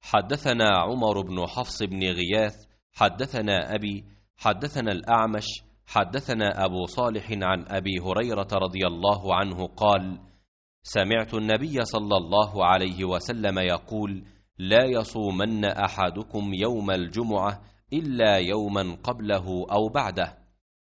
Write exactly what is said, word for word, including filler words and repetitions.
حدثنا عمر بن حفص بن غياث حدثنا أبي حدثنا الأعمش حدثنا أبو صالح عن أبي هريرة رضي الله عنه قال: سمعت النبي صلى الله عليه وسلم يقول: لا يصومن أحدكم يوم الجمعة إلا يوما قبله أو بعده.